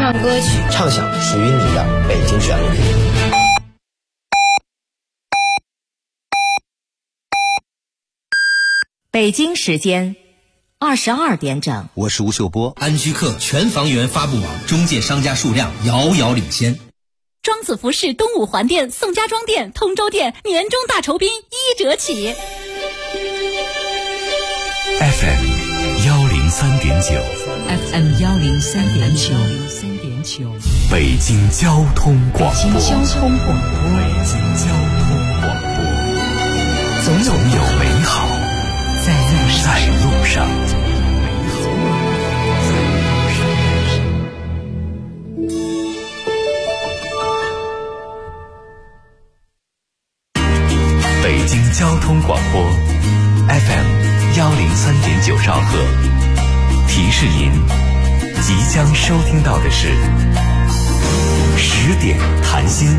唱歌曲， 畅想属于你的北京旋律。 北京时间22点整， 我是吴秀波。 安居客全房源发布网中介商家数量遥遥领先。 庄子服饰东五环店、宋家庄店、通州店年终大酬宾1折起。 FM 103.9 FM 103.9 北京交通广播。 北京交通广播，总有美好在路上。 北京交通广播 FM 103.9兆赫，提示您即将收听到的是10点谈心。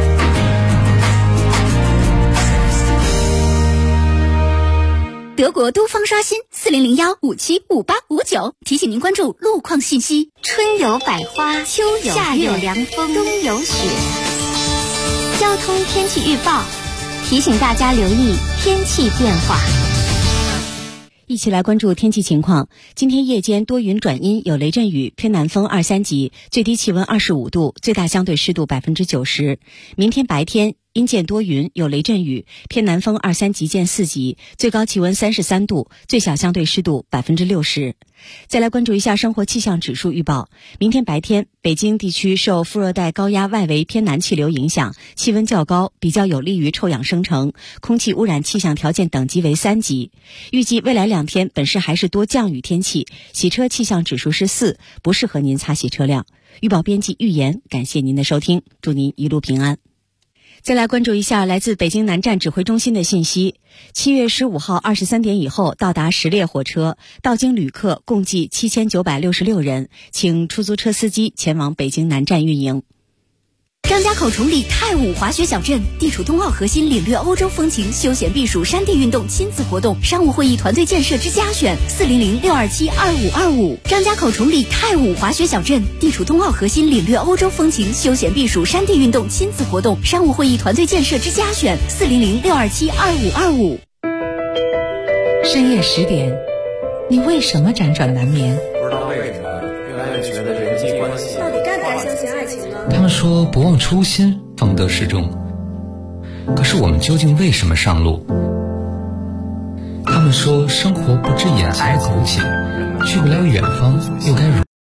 德国都方刷新4001575859，提醒您关注路况信息。 春有百花，秋有夏有凉风，冬有雪。交通天气预报提醒大家留意天气变化。 一起来关注天气情况。今天夜间多云转阴，有雷阵雨，偏南风2、3级，最低气温25度，最大相对湿度90%。明天白天阴见多云，有雷阵雨，偏南风2、3级见4级，最高气温33度，最小相对湿度60%。再来关注一下生活气象指数预报。明天白天，北京地区受副热带高压外围偏南气流影响，气温较高，比较有利于臭氧生成，空气污染气象条件等级为3级。预计未来2天本市还是多降雨天气，洗车气象指数是4，不适合您擦洗车辆。预报编辑预言，感谢您的收听，祝您一路平安。再来关注一下来自北京南站指挥中心的信息。7月15号23点以后到达10列火车，到京旅客共计7966人，请出租车司机前往北京南站运营。 张家口崇礼太武滑雪小镇，地处冬奥核心，领略欧洲风情，休闲避暑，山地运动，亲子活动，商务会议，团队建设之家选，400-627-2525。张家口崇礼太武滑雪小镇，地处冬奥核心，领略欧洲风情，休闲避暑，山地运动，亲子活动，商务会议，团队建设之家选，400-627-2525。 深夜10点，你为什么辗转难眠？ 不知道为什么越来越觉得人际关系到底该不该相信爱情呢？ 他们说不忘初心方得始终，可是我们究竟为什么上路？他们说生活不止眼前苟且，去不了远方又该如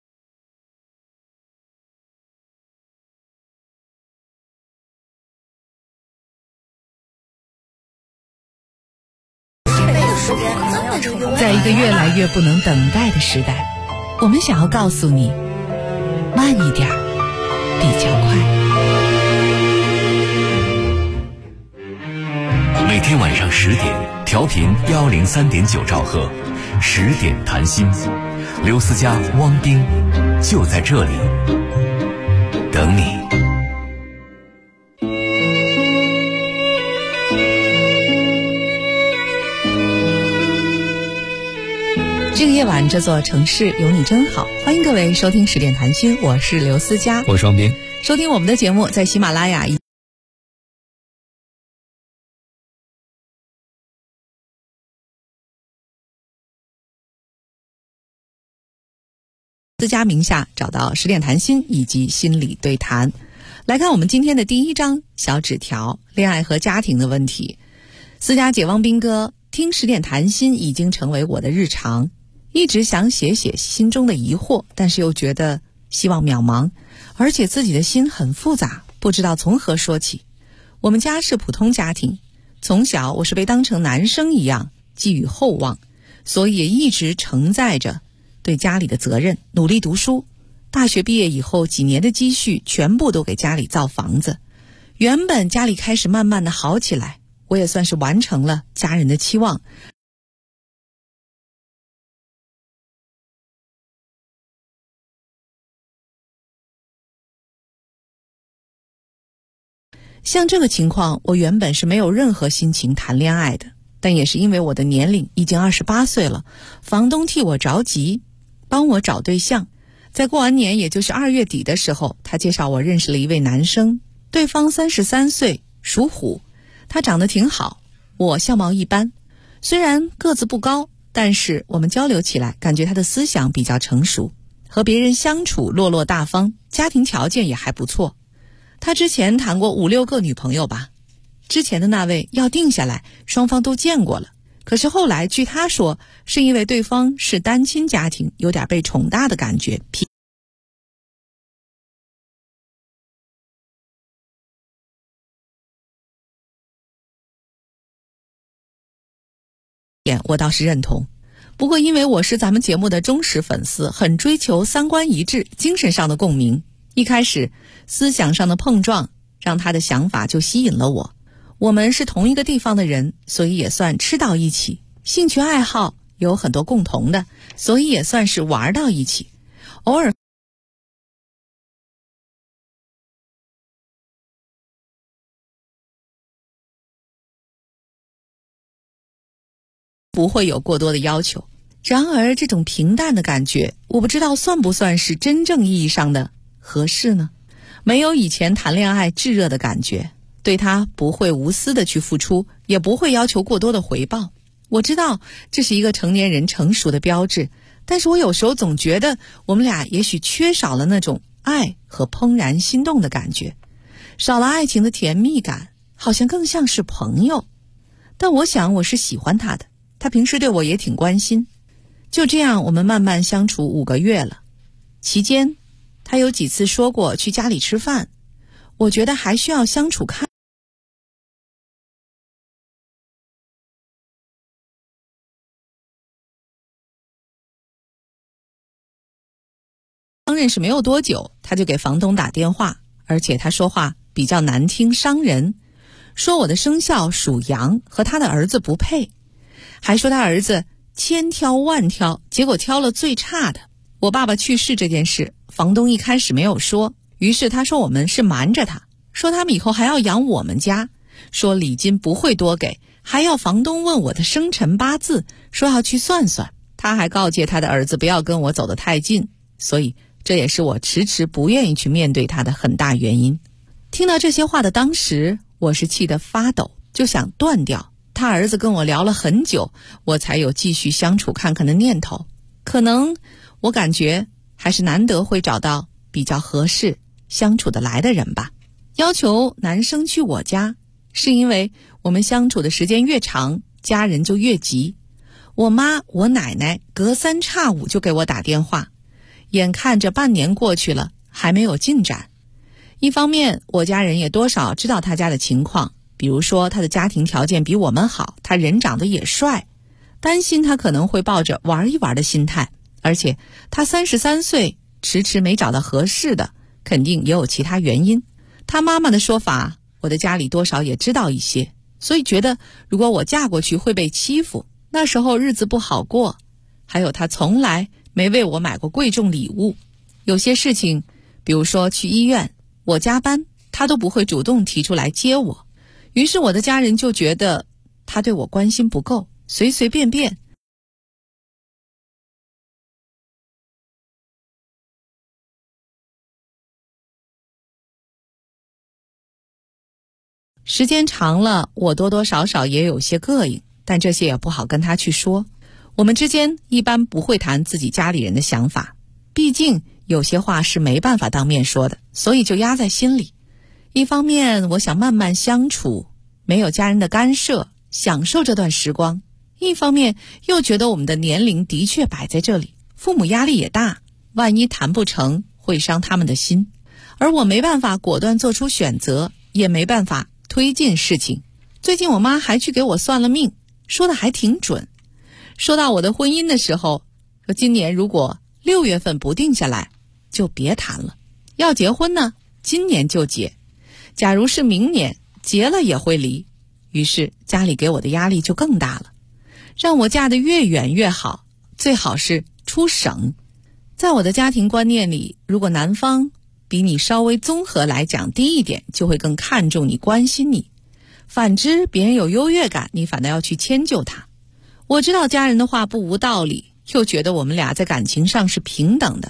在一个越来越不能等待的时代，我们想要告诉你，慢一点比较快。 每天晚上10点，调频103.9兆赫，10点谈心。刘思佳、汪冰就在这里等你。 这个夜晚，这座城市有你真好。欢迎各位收听10点谈心，我是刘思佳， 我是汪冰。 收听我们的节目，在喜马拉雅思佳名下找到10点谈心以及心理对谈。来看我们今天的第一章小纸条，恋爱和家庭的问题。思佳姐，汪斌哥，听10点谈心已经成为我的日常，一直想写心中的疑惑，但是又觉得希望渺茫，而且自己的心很复杂，不知道从何说起。我们家是普通家庭，从小我是被当成男生一样寄予厚望，所以也一直承载着对家里的责任，努力读书。大学毕业以后，几年的积蓄全部都给家里造房子。原本家里开始慢慢的好起来，我也算是完成了家人的期望。像这个情况，我原本是没有任何心情谈恋爱的，但也是因为我的年龄已经28岁了，房东替我着急，帮我找对象。 在过完年，也就是2月底的时候，他介绍我认识了一位男生，对方33岁，属虎，他长得挺好，我相貌一般，虽然个子不高，但是我们交流起来，感觉他的思想比较成熟，和别人相处落落大方，家庭条件也还不错。他之前谈过5、6个女朋友吧，之前的那位要定下来，双方都见过了。可是后来据他说，是因为对方是单亲家庭，有点被宠大的感觉。我倒是认同，不过因为我是咱们节目的忠实粉丝，很追求三观一致，精神上的共鸣，一开始思想上的碰撞让他的想法就吸引了我。我们是同一个地方的人，所以也算吃到一起，兴趣爱好有很多共同的，所以也算是玩到一起。偶尔不会有过多的要求。然而这种平淡的感觉，我不知道算不算是真正意义上的合适呢？没有以前谈恋爱炙热的感觉，对他不会无私的去付出，也不会要求过多的回报。我知道这是一个成年人成熟的标志，但是我有时候总觉得我们俩也许缺少了那种爱和怦然心动的感觉，少了爱情的甜蜜感，好像更像是朋友。但我想我是喜欢他的，他平时对我也挺关心。就这样我们慢慢相处5个月了，期间他有几次说过去家里吃饭，我觉得还需要相处看。刚认识没有多久，他就给房东打电话，而且他说话比较难听，伤人，说我的生肖属羊，和他的儿子不配，还说他儿子千挑万挑，结果挑了最差的。我爸爸去世这件事，房东一开始没有说，于是他说我们是瞒着他，说他们以后还要养我们家，说礼金不会多给，还要房东问我的生辰八字，说要去算算。他还告诫他的儿子不要跟我走得太近，所以这也是我迟迟不愿意去面对他的很大原因。听到这些话的当时，我是气得发抖，就想断掉。他儿子跟我聊了很久，我才有继续相处看看的念头。可能我感觉还是难得会找到比较合适相处得来的人吧。要求男生去我家，是因为我们相处的时间越长，家人就越急。我妈、我奶奶隔3差5就给我打电话，眼看着半年过去了，还没有进展。一方面我家人也多少知道他家的情况，比如说他的家庭条件比我们好，他人长得也帅，担心他可能会抱着玩一玩的心态，而且他33岁，迟迟没找到合适的，肯定也有其他原因。他妈妈的说法，我的家里多少也知道一些，所以觉得如果我嫁过去会被欺负，那时候日子不好过。还有他从来没为我买过贵重礼物，有些事情，比如说去医院，我加班，他都不会主动提出来接我。于是我的家人就觉得他对我关心不够，随随便便。时间长了，我多多少少也有些膈应，但这些也不好跟他去说。我们之间一般不会谈自己家里人的想法，毕竟有些话是没办法当面说的，所以就压在心里。一方面我想慢慢相处，没有家人的干涉，享受这段时光；一方面又觉得我们的年龄的确摆在这里，父母压力也大，万一谈不成会伤他们的心，而我没办法果断做出选择，也没办法推进事情。最近我妈还去给我算了命，说的还挺准。说到我的婚姻的时候，说今年如果6月份不定下来，就别谈了。要结婚呢，今年就结。假如是明年，结了也会离。于是家里给我的压力就更大了，让我嫁得越远越好，最好是出省。在我的家庭观念里，如果男方比你稍微综合来讲低一点，就会更看重你，关心你。反之，别人有优越感，你反倒要去迁就他。我知道家人的话不无道理，又觉得我们俩在感情上是平等的，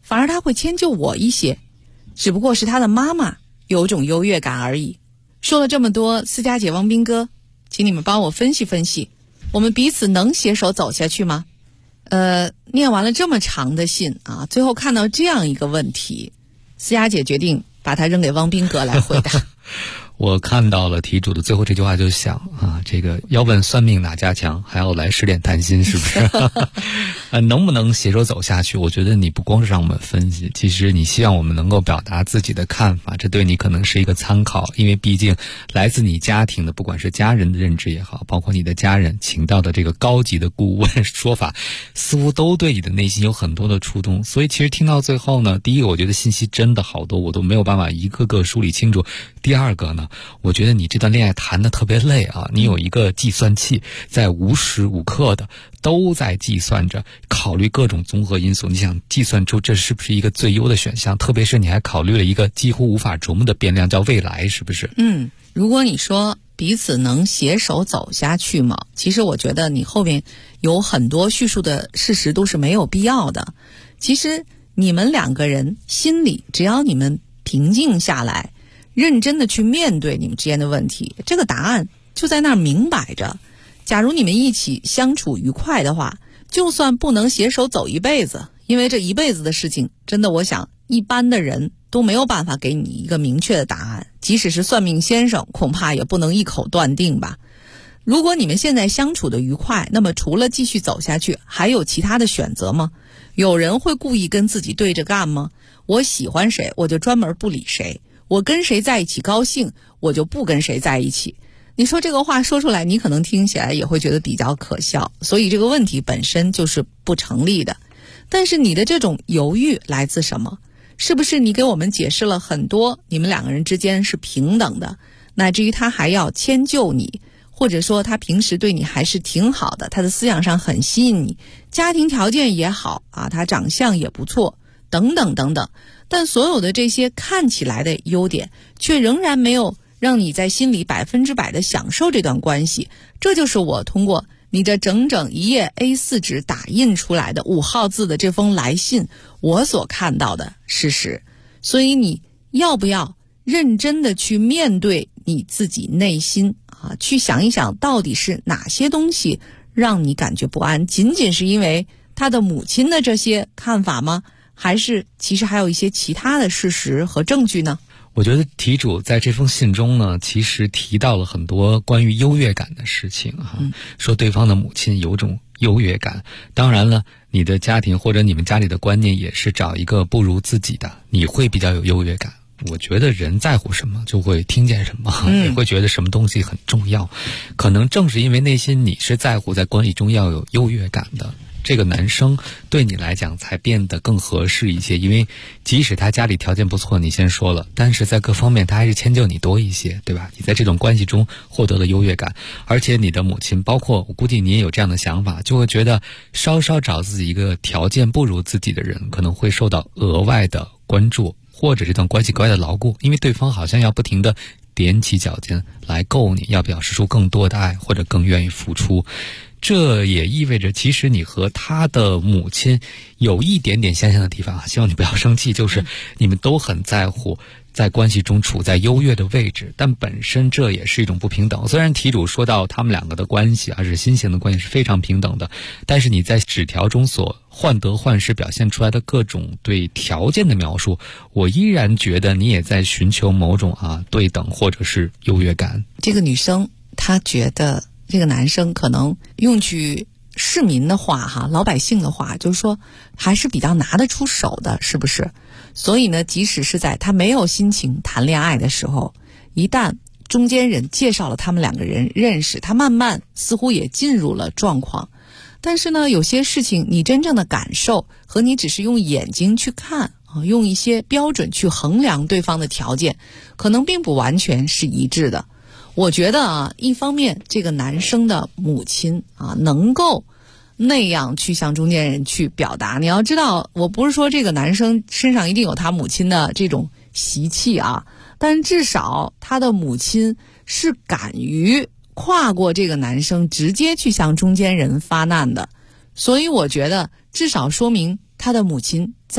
反而他会迁就我一些，只不过是他的妈妈有种优越感而已。说了这么多，思佳姐、汪斌哥，请你们帮我分析分析，我们彼此能携手走下去吗？念完了这么长的信啊，最后看到这样一个问题，思佳姐决定把它扔给汪斌哥来回答。 我看到了题主的最后这句话，就想啊，这个要问算命哪家强，还要来10点谈心，是不是？能不能携手走下去？我觉得你不光是让我们分析，其实你希望我们能够表达自己的看法，这对你可能是一个参考，因为毕竟来自你家庭的，不管是家人的认知也好，包括你的家人请到的这个高级的顾问说法，似乎都对你的内心有很多的触动。所以其实听到最后呢，第一个我觉得信息真的好多，我都没有办法一个个梳理清楚。第二个呢，我觉得你这段恋爱谈得特别累啊，你有一个计算器在无时无刻的都在计算着，考虑各种综合因素，你想计算出这是不是一个最优的选项，特别是你还考虑了一个几乎无法琢磨的变量叫未来，是不是？ 如果你说彼此能携手走下去吗？其实我觉得你后面有很多叙述的事实都是没有必要的。其实你们两个人心里，只要你们平静下来，认真的去面对你们之间的问题，这个答案就在那儿明摆着。假如你们一起相处愉快的话，就算不能携手走一辈子，因为这一辈子的事情，真的我想一般的人都没有办法给你一个明确的答案，即使是算命先生恐怕也不能一口断定吧。如果你们现在相处的愉快，那么除了继续走下去，还有其他的选择吗？有人会故意跟自己对着干吗？我喜欢谁，我就专门不理谁，我跟谁在一起高兴，我就不跟谁在一起。你说这个话说出来，你可能听起来也会觉得比较可笑，所以这个问题本身就是不成立的。但是你的这种犹豫来自什么？是不是你给我们解释了很多你们两个人之间是平等的，乃至于他还要迁就你，或者说他平时对你还是挺好的，他的思想上很吸引你，家庭条件也好啊，他长相也不错，等等等等。但所有的这些看起来的优点，却仍然没有让你在心里100%的享受这段关系。这就是我通过你这整整一页 A4 纸打印出来的5号字的这封来信，我所看到的事实。所以你要不要认真的去面对你自己内心啊，去想一想到底是哪些东西让你感觉不安？仅仅是因为他的母亲的这些看法吗？还是其实还有一些其他的事实和证据呢？ 我觉得题主在这封信中呢，其实提到了很多关于优越感的事情哈，说对方的母亲有种优越感。当然了，你的家庭或者你们家里的观念也是找一个不如自己的，你会比较有优越感。我觉得人在乎什么就会听见什么，也会觉得什么东西很重要。可能正是因为内心你是在乎在关系中要有优越感的，这个男生对你来讲才变得更合适一些。因为即使他家里条件不错，你先说了，但是在各方面他还是迁就你多一些，对吧？你在这种关系中获得了优越感，而且你的母亲，包括我估计你也有这样的想法，就会觉得稍稍找自己一个条件不如自己的人，可能会受到额外的关注，或者这段关系格外的牢固，因为对方好像要不停地踮起脚尖来够你，要表示出更多的爱，或者更愿意付出。这也意味着其实你和他的母亲有一点点相像的地方，希望你不要生气，就是你们都很在乎在关系中处在优越的位置，但本身这也是一种不平等。虽然题主说到他们两个的关系，而是新型的关系是非常平等的，但是你在纸条中所患得患失表现出来的各种对条件的描述，我依然觉得你也在寻求某种对等或者是优越感。 这个女生她觉得这个男生可能用句市民的话老百姓的话，就是说还是比较拿得出手的，是不是？所以呢，即使是在他没有心情谈恋爱的时候，一旦中间人介绍了他们两个人认识，他慢慢似乎也进入了状况。但是呢，有些事情你真正的感受和你只是用眼睛去看用一些标准去衡量对方的条件，可能并不完全是一致的。我觉得一方面这个男生的母亲能够那样去向中间人去表达。你要知道，我不是说这个男生身上一定有他母亲的这种习气但至少他的母亲是敢于跨过这个男生，直接去向中间人发难的。所以我觉得至少说明他的母亲在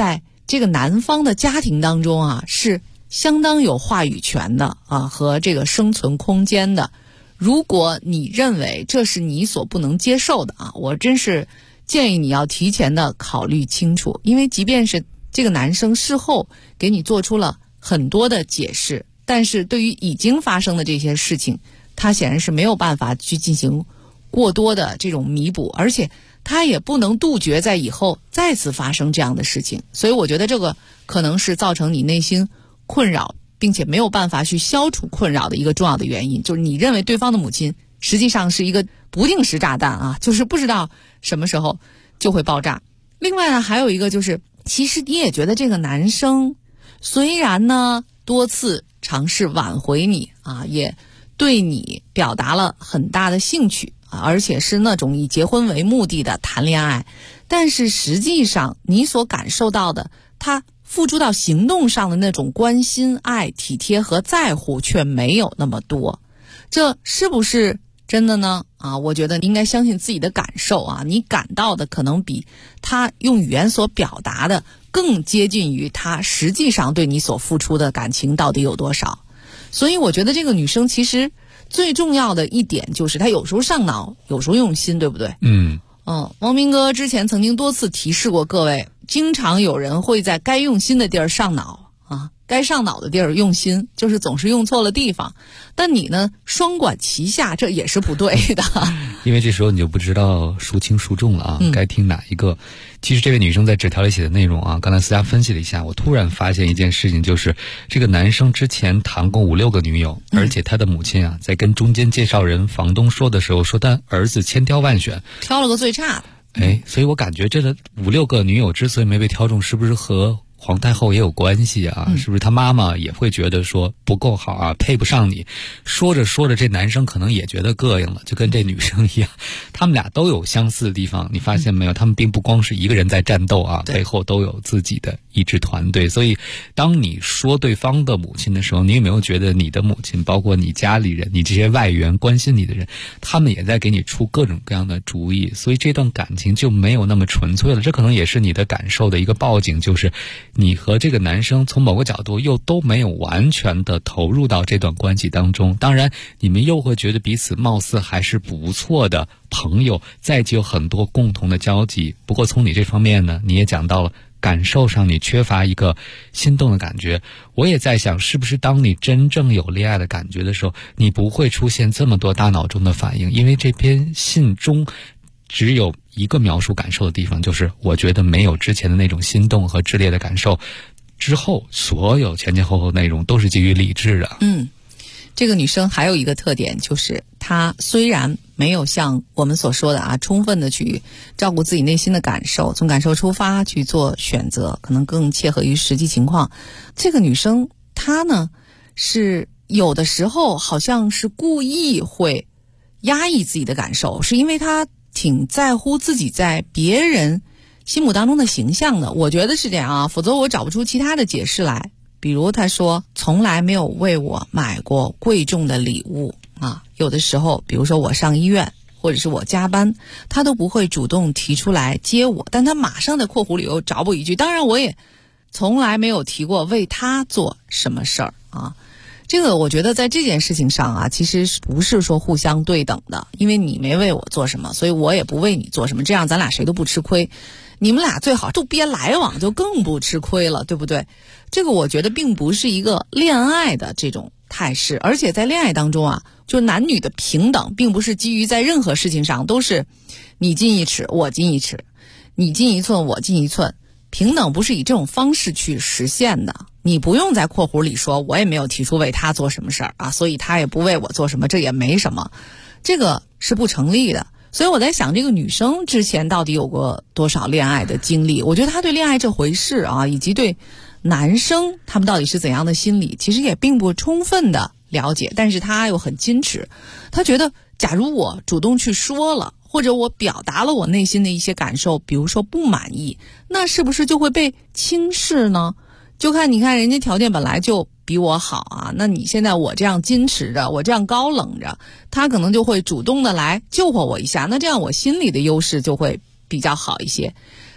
这个男方的家庭当中啊，是相当有话语权的啊，和这个生存空间的。如果你认为这是你所不能接受的啊，我真是建议你要提前的考虑清楚，因为即便是这个男生事后给你做出了很多的解释，但是对于已经发生的这些事情，他显然是没有办法去进行过多的这种弥补，而且他也不能杜绝在以后再次发生这样的事情。所以我觉得这个可能是造成你内心困扰并且没有办法去消除困扰的一个重要的原因，就是你认为对方的母亲实际上是一个不定时炸弹啊，就是不知道什么时候就会爆炸。另外呢，还有一个就是，其实你也觉得这个男生虽然呢多次尝试挽回你啊，也对你表达了很大的兴趣啊，而且是那种以结婚为目的的谈恋爱，但是实际上你所感受到的他付诸到行动上的那种关心、爱、体贴和在乎却没有那么多。这是不是真的呢？啊，我觉得应该相信自己的感受啊，你感到的可能比他用语言所表达的更接近于他实际上对你所付出的感情到底有多少。所以我觉得这个女生其实最重要的一点就是她有时候上脑，有时候用心，对不对？王明哥之前曾经多次提示过各位，经常有人会在该用心的地儿上脑啊，该上脑的地儿用心，就是总是用错了地方。但你呢，双管齐下，这也是不对的。 因为这时候你就不知道孰轻孰重了啊，该听哪一个。其实这位女生在纸条里写的内容啊，刚才思佳分析了一下，我突然发现一件事情，就是这个男生之前谈过5-6个女友，而且他的母亲啊，在跟中间介绍人房东说的时候，说他儿子千挑万选， 挑了个最差的。 所以我感觉这个5-6个女友之所以没被挑中，是不是和皇太后也有关系啊？是不是他妈妈也会觉得说不够好啊，配不上你？说着说着，这男生可能也觉得膈应了，就跟这女生一样，他们俩都有相似的地方，你发现没有？他们并不光是一个人在战斗啊，背后都有自己的一支团队。所以当你说对方的母亲的时候，你有没有觉得你的母亲，包括你家里人，你这些外援关心你的人，他们也在给你出各种各样的主意？所以这段感情就没有那么纯粹了。这可能也是你的感受的一个报警，就是你和这个男生从某个角度又都没有完全的投入到这段关系当中。当然你们又会觉得彼此貌似还是不错的朋友，再就有很多共同的交集。不过从你这方面呢，你也讲到了感受上你缺乏一个心动的感觉。我也在想，是不是当你真正有恋爱的感觉的时候，你不会出现这么多大脑中的反应？因为这篇信中只有一个描述感受的地方，就是我觉得没有之前的那种心动和炽烈的感受，之后所有前前后后内容都是基于理智的。 这个女生还有一个特点，就是她虽然没有像我们所说的啊，充分的去照顾自己内心的感受，从感受出发去做选择，可能更切合于实际情况。这个女生她呢，是有的时候好像是故意会压抑自己的感受，是因为她挺在乎自己在别人心目当中的形象的。我觉得是这样啊，否则我找不出其他的解释来。比如他说从来没有为我买过贵重的礼物啊，有的时候比如说我上医院或者是我加班，他都不会主动提出来接我，但他马上在括弧里又找补一句，当然我也从来没有提过为他做什么事儿啊。这个我觉得在这件事情上啊，其实不是说互相对等的，因为你没为我做什么，所以我也不为你做什么，这样咱俩谁都不吃亏。你们俩最好都别来往，就更不吃亏了，对不对？这个我觉得并不是一个恋爱的这种态势，而且在恋爱当中啊，就男女的平等并不是基于在任何事情上都是你进1尺我进1尺，你进1寸我进1寸，平等不是以这种方式去实现的。你不用在括弧里说我也没有提出为他做什么事儿啊，所以他也不为我做什么，这也没什么，这个是不成立的。所以我在想，这个女生之前到底有过多少恋爱的经历？我觉得她对恋爱这回事啊，以及对男生他们到底是怎样的心理，其实也并不充分的了解。但是她又很矜持，她觉得假如我主动去说了，或者我表达了我内心的一些感受，比如说不满意，那是不是就会被轻视呢？就看你看人家条件本来就比我好啊，那你现在我这样矜持着，我这样高冷着，他可能就会主动的来救活我一下，那这样我心里的优势就会比较好一些。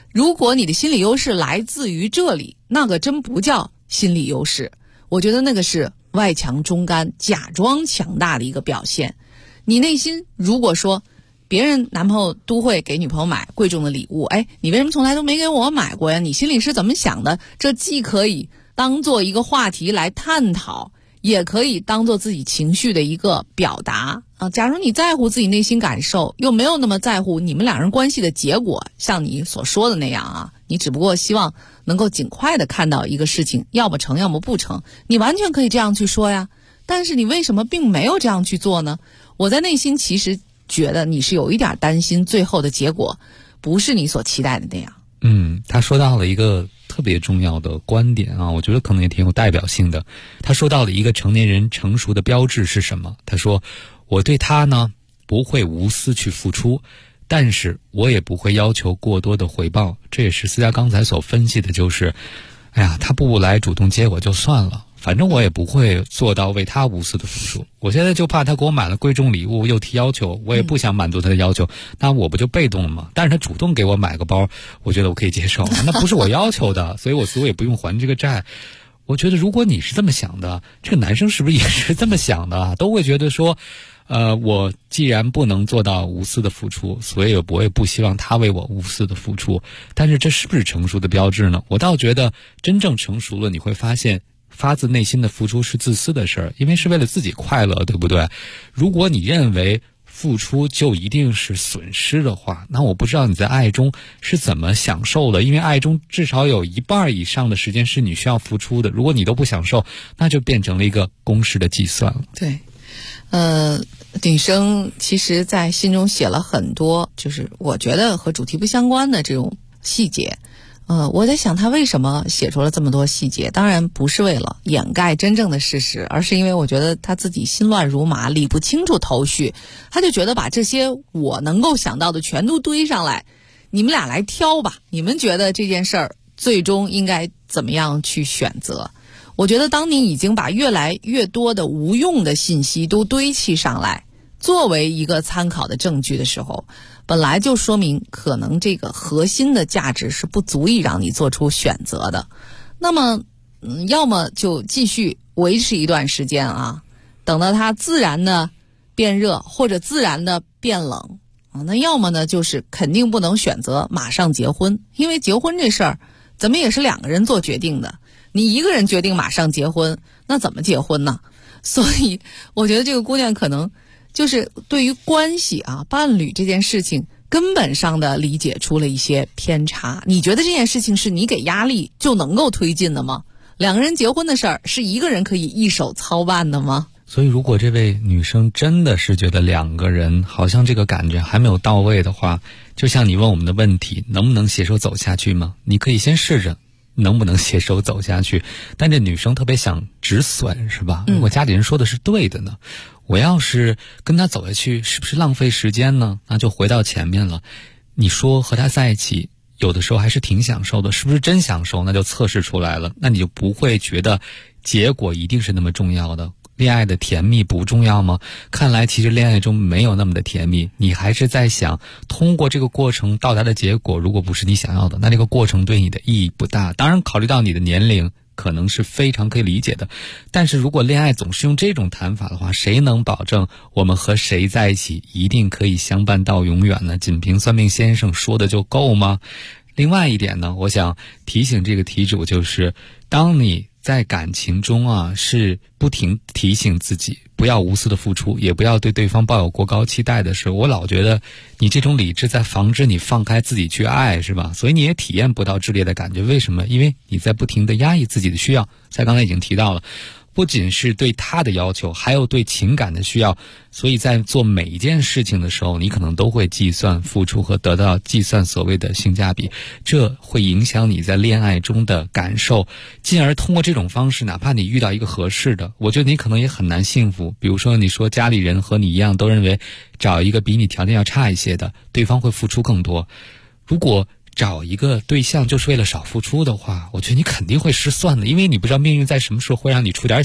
如果你的心理优势来自于这里，那个真不叫心理优势，我觉得那个是外强中干、假装强大的一个表现。你内心如果说别人男朋友都会给女朋友买贵重的礼物，你为什么从来都没给我买过呀？你心里是怎么想的？这既可以当做一个话题来探讨，也可以当做自己情绪的一个表达啊。假如你在乎自己内心感受，又没有那么在乎你们两人关系的结果，像你所说的那样啊，你只不过希望能够尽快的看到一个事情，要么成，要么不成，你完全可以这样去说呀。但是你为什么并没有这样去做呢？我在内心其实觉得你是有一点担心最后的结果不是你所期待的那样。 他说到了一个特别重要的观点啊，我觉得可能也挺有代表性的。他说到了一个成年人成熟的标志是什么？他说，我对他呢不会无私去付出，但是我也不会要求过多的回报。这也是思佳刚才所分析的，就是他不来主动接我就算了，反正我也不会做到为他无私的付出。我现在就怕他给我买了贵重礼物又提要求，我也不想满足他的要求，那我不就被动了吗？但是他主动给我买个包，我觉得我可以接受，那不是我要求的，所以我也不用还这个债。我觉得如果你是这么想的，这个男生是不是也是这么想的？都会觉得说我既然不能做到无私的付出，所以我也不希望他为我无私的付出。但是这是不是成熟的标志呢？我倒觉得真正成熟了，你会发现发自内心的付出是自私的事儿，因为是为了自己快乐，对不对？如果你认为付出就一定是损失的话，那我不知道你在爱中是怎么享受的，因为爱中至少有一半以上的时间是你需要付出的，如果你都不享受，那就变成了一个公式的计算了。 对，鼎生其实在信中写了很多，就是我觉得和主题不相关的这种细节。我在想他为什么写出了这么多细节，当然不是为了掩盖真正的事实，而是因为我觉得他自己心乱如麻，理不清楚头绪，他就觉得把这些我能够想到的全都堆上来，你们俩来挑吧，你们觉得这件事儿最终应该怎么样去选择。我觉得当你已经把越来越多的无用的信息都堆砌上来作为一个参考的证据的时候，本来就说明可能这个核心的价值是不足以让你做出选择的。那么要么就继续维持一段时间啊，等到它自然的变热或者自然的变冷啊，那要么呢就是肯定不能选择马上结婚，因为结婚这事儿怎么也是两个人做决定的，你一个人决定马上结婚，那怎么结婚呢？所以我觉得这个姑娘可能就是对于关系啊、伴侣这件事情根本上的理解出了一些偏差。你觉得这件事情是你给压力就能够推进的吗？两个人结婚的事儿是一个人可以一手操办的吗？ 所以如果这位女生真的是觉得两个人好像这个感觉还没有到位的话，就像你问我们的问题，能不能携手走下去吗？你可以先试着能不能携手走下去，但这女生特别想止损，是吧？如果家里人说的是对的呢，我要是跟他走下去是不是浪费时间呢？那就回到前面了，你说和他在一起有的时候还是挺享受的，是不是真享受？那就测试出来了，那你就不会觉得结果一定是那么重要的。恋爱的甜蜜不重要吗？看来其实恋爱中没有那么的甜蜜，你还是在想通过这个过程到达的结果，如果不是你想要的，那这个过程对你的意义不大。当然考虑到你的年龄可能是非常可以理解的，但是如果恋爱总是用这种谈法的话，谁能保证我们和谁在一起一定可以相伴到永远呢？仅凭算命先生说的就够吗？另外一点呢，我想提醒这个题主，就是当你在感情中啊，是不停提醒自己不要无私的付出，也不要对对方抱有过高期待的时候，我老觉得你这种理智在防止你放开自己去爱，是吧？所以你也体验不到炽烈的感觉。为什么？因为你在不停地压抑自己的需要。在刚才已经提到了，不仅是对他的要求，还有对情感的需要，所以在做每一件事情的时候，你可能都会计算付出和得到计算所谓的性价比，这会影响你在恋爱中的感受，进而通过这种方式，哪怕你遇到一个合适的，我觉得你可能也很难幸福。比如说你说家里人和你一样都认为找一个比你条件要差一些的，对方会付出更多，如果找一个对象就是为了少付出的话，我觉得你肯定会失算的，因为你不知道命运在什么时候会让你出点血。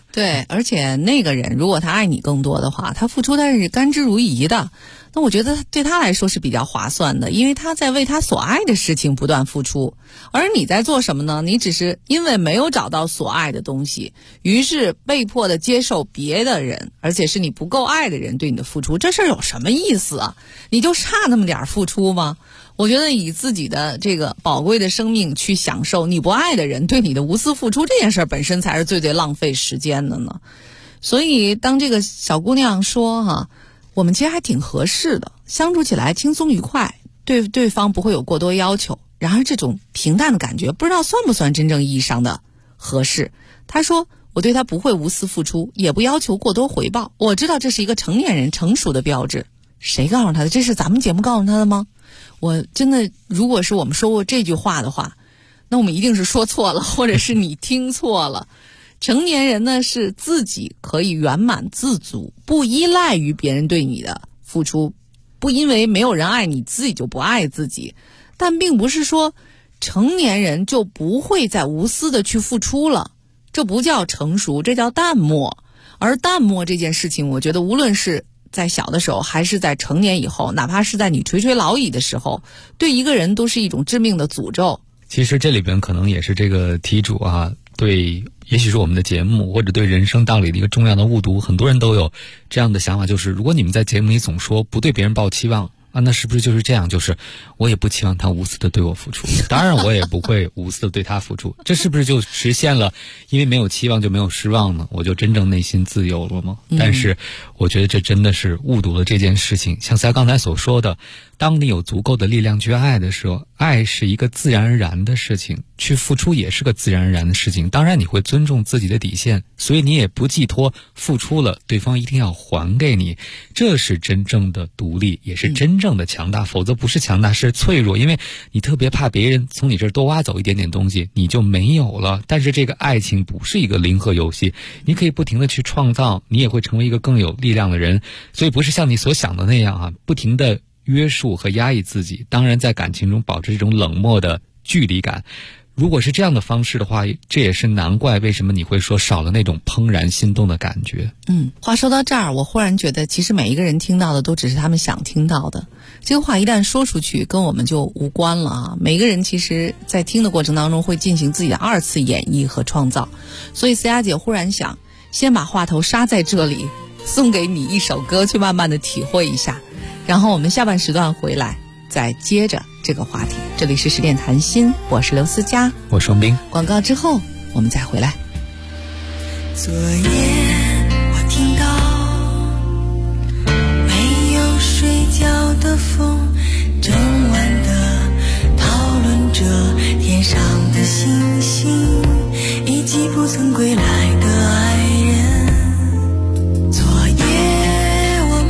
对，而且那个人如果他爱你更多的话，他付出他是甘之如饴的。那我觉得对他来说是比较划算的，因为他在为他所爱的事情不断付出。而你在做什么呢？你只是因为没有找到所爱的东西，于是被迫的接受别的人，而且是你不够爱的人对你的付出。这事儿有什么意思啊？你就差那么点付出吗？我觉得以自己的这个宝贵的生命去享受你不爱的人对你的无私付出，这件事本身才是最最浪费时间的呢。所以当这个小姑娘说我们其实还挺合适的，相处起来轻松愉快，对方不会有过多要求。然而这种平淡的感觉不知道算不算真正意义上的合适。她说我对他不会无私付出，也不要求过多回报。我知道这是一个成年人成熟的标志。谁告诉他的？这是咱们节目告诉他的吗？我真的，如果是我们说过这句话的话，那我们一定是说错了，或者是你听错了。成年人呢，是自己可以圆满自足，不依赖于别人对你的付出，不因为没有人爱你自己就不爱自己。但并不是说成年人就不会再无私的去付出了，这不叫成熟，这叫淡漠。而淡漠这件事情，我觉得无论是在小的时候还是在成年以后，哪怕是在你垂垂老矣的时候，对一个人都是一种致命的诅咒。 其实这里边可能也是这个题主对也许是我们的节目或者对人生道理的一个重要的误读。很多人都有这样的想法，就是如果你们在节目里总说不对别人抱期望那是不是就是这样，就是我也不期望他无私的对我付出，当然我也不会无私的对他付出，这是不是就实现了因为没有期望就没有失望呢？我就真正内心自由了吗？但是我觉得这真的是误读了这件事情。像才刚才所说的，当你有足够的力量去爱的时候，爱是一个自然而然的事情，去付出也是个自然而然的事情。当然你会尊重自己的底线，所以你也不寄托付出了对方一定要还给你，这是真正的独立，也是真正的强大。否则不是强大，是脆弱，因为你特别怕别人从你这儿多挖走一点点东西，你就没有了。但是这个爱情不是一个零和游戏，你可以不停的去创造，你也会成为一个更有力量的人。所以不是像你所想的那样不停的约束和压抑自己，当然在感情中保持这种冷漠的距离感。如果是这样的方式的话，这也是难怪为什么你会说少了那种怦然心动的感觉。 话说到这儿，我忽然觉得其实每一个人听到的都只是他们想听到的，这个话一旦说出去跟我们就无关了每个人其实在听的过程当中会进行自己的二次演绎和创造。所以思佳姐忽然想先把话头杀在这里，送给你一首歌去慢慢的体会一下，然后我们下半时段回来再接着这个话题。这里是十点谈心，我是刘思佳， 我是王斌。 广告之后我们再回来。 昨夜我听到没有睡觉的风整晚的讨论着天上的星星以及不曾归来的爱人。昨夜我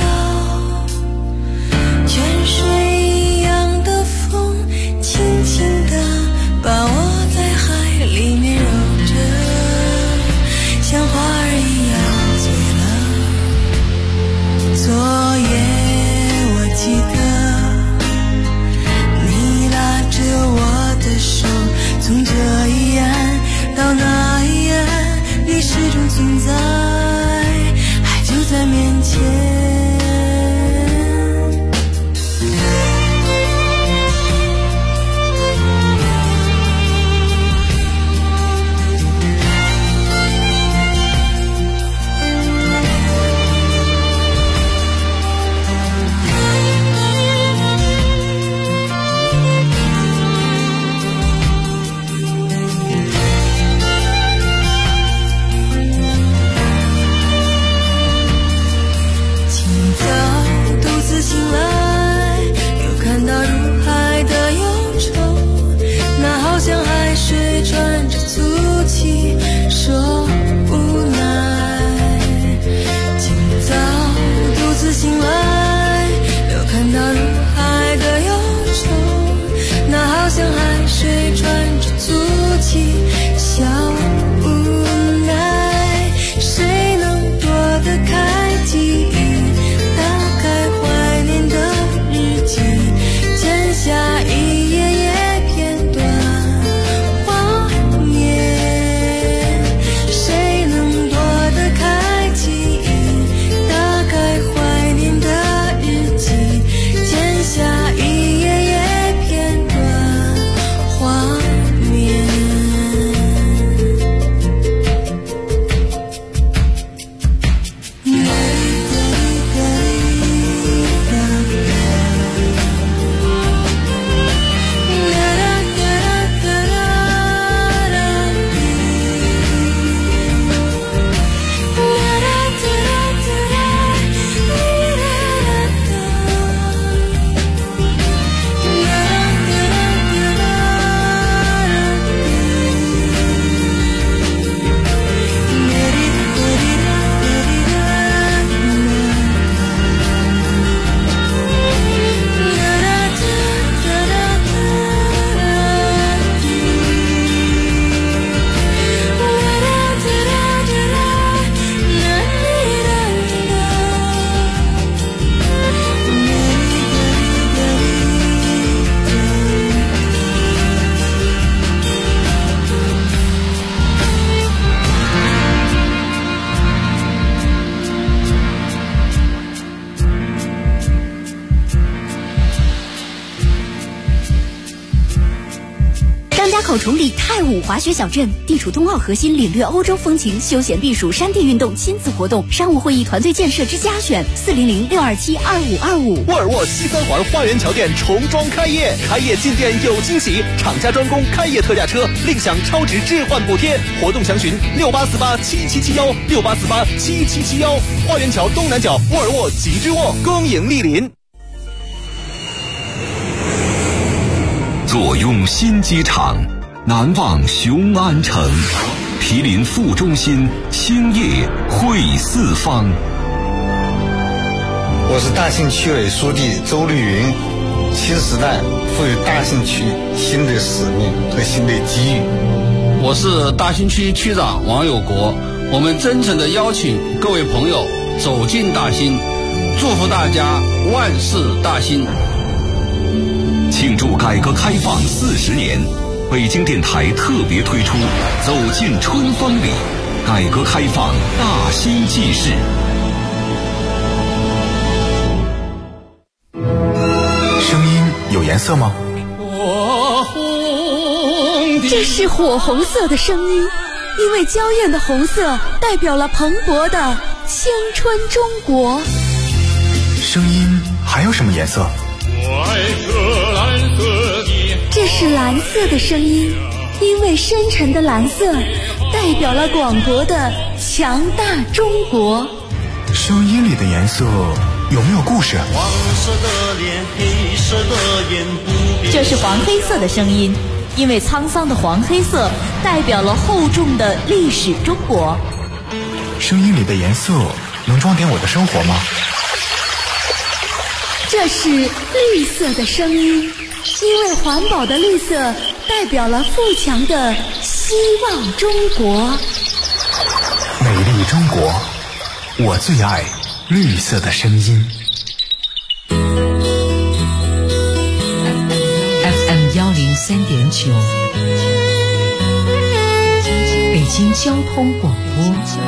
梦到泉水一样的风轻轻地把我在海里面揉着，像花儿一样醉了。昨夜我记得你拉着我的手，从这一岸到那一岸，你始终存在，爱就在面前。 口崇礼泰武滑雪小镇，地处冬奥核心，领略欧洲风情，休闲避暑，山地运动，亲子活动，商务会议，团队建设之家选，400-627-2525。 沃尔沃西三环花园桥店重装开业，开业进店有惊喜，厂家专供开业特价车，另享超值置换补贴。活动详询68487771，68487771。花园桥东南角沃尔沃极致沃，恭迎莅临。 坐拥新机场，难忘雄安城，毗邻副中心，兴业汇四方。 我是大兴区委书记周绿云，新时代赋予大兴区新的使命和新的机遇。 我是大兴区区长王有国，我们真诚地邀请各位朋友走进大兴，祝福大家万事大兴。 庆祝改革开放40年，北京电台特别推出走进春风里，改革开放大兴纪事。 声音有颜色吗？ 这是火红色的声音，因为娇艳的红色代表了蓬勃的青春中国。 声音还有什么颜色？ 这是蓝色的声音，因为深沉的蓝色代表了广博的强大中国。 声音里的颜色有没有故事？ 黄色的脸，黑色的眼，不变。 这是黄黑色的声音，因为沧桑的黄黑色代表了厚重的历史中国。 声音里的颜色能装点我的生活吗？ 这是绿色的声音，因为环保的绿色代表了富强的希望中国。 美丽中国，我最爱绿色的声音。 FM 103.9，北京交通广播，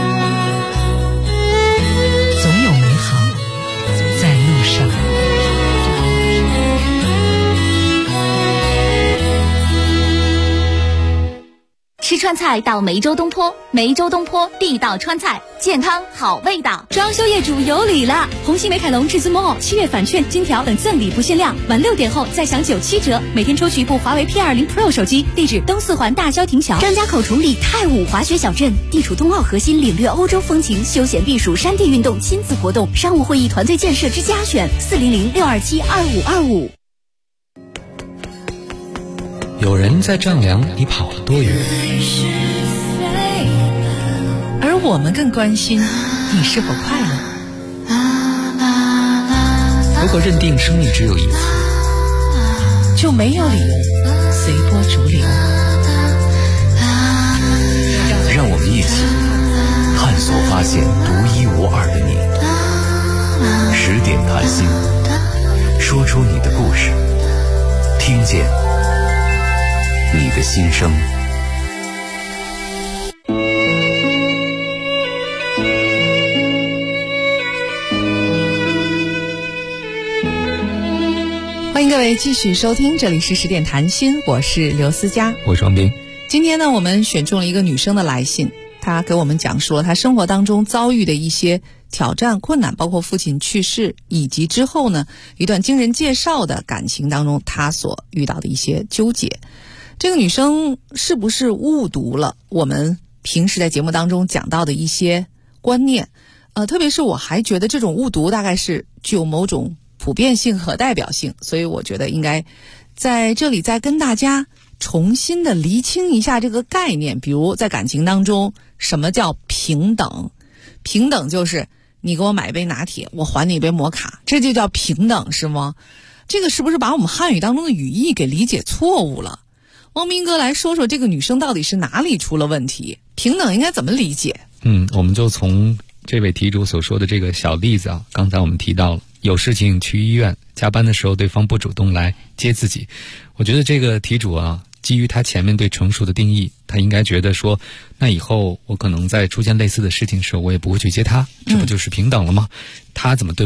总有美好在路上。 吃川菜到梅州东坡，梅州东坡地道川菜，健康好味道。装修业主有礼了！红星美凯龙至尊 mall7月返券、金条等赠礼不限量，晚6点后再享97折，每天抽取一部华为 P20 Pro 手机。地址东四环大郊亭桥。张家口崇礼泰武滑雪小镇，地处冬奥核心，领略欧洲风情，休闲避暑，山地运动，亲子活动，商务会议，团队建设之家选，400-627-2525。 有人在丈量你跑了多远， 而我们更关心你是否快乐。 如果认定生命只有一次， 就没有理由随波逐流。 让我们一起探索发现独一无二的你。10点谈心，说出你的故事，听见你的心声。 欢迎各位继续收听，这里是10点谈心，我是刘思佳， 我是王斌。 今天呢，我们选中了一个女生的来信，她给我们讲述了她生活当中遭遇的一些挑战困难，包括父亲去世，以及之后呢一段经人介绍的感情当中她所遇到的一些纠结。这个女生是不是误读了我们平时在节目当中讲到的一些观念？特别是我还觉得这种误读大概是具有某种普遍性和代表性，所以我觉得应该在这里再跟大家重新的厘清一下这个概念。比如在感情当中，什么叫平等？平等就是你给我买一杯拿铁，我还你一杯摩卡，这就叫平等，是吗？这个是不是把我们汉语当中的语义给理解错误了？汪斌哥来说说这个女生到底是哪里出了问题，平等应该怎么理解？ 我们就从这位题主所说的这个小例子啊，刚才我们提到了有事情去医院，加班的时候对方不主动来接自己。我觉得这个题主啊，基于他前面对成熟的定义，他应该觉得说，那以后我可能在出现类似的事情的时候，我也不会去接他，这不就是平等了吗？他怎么对我，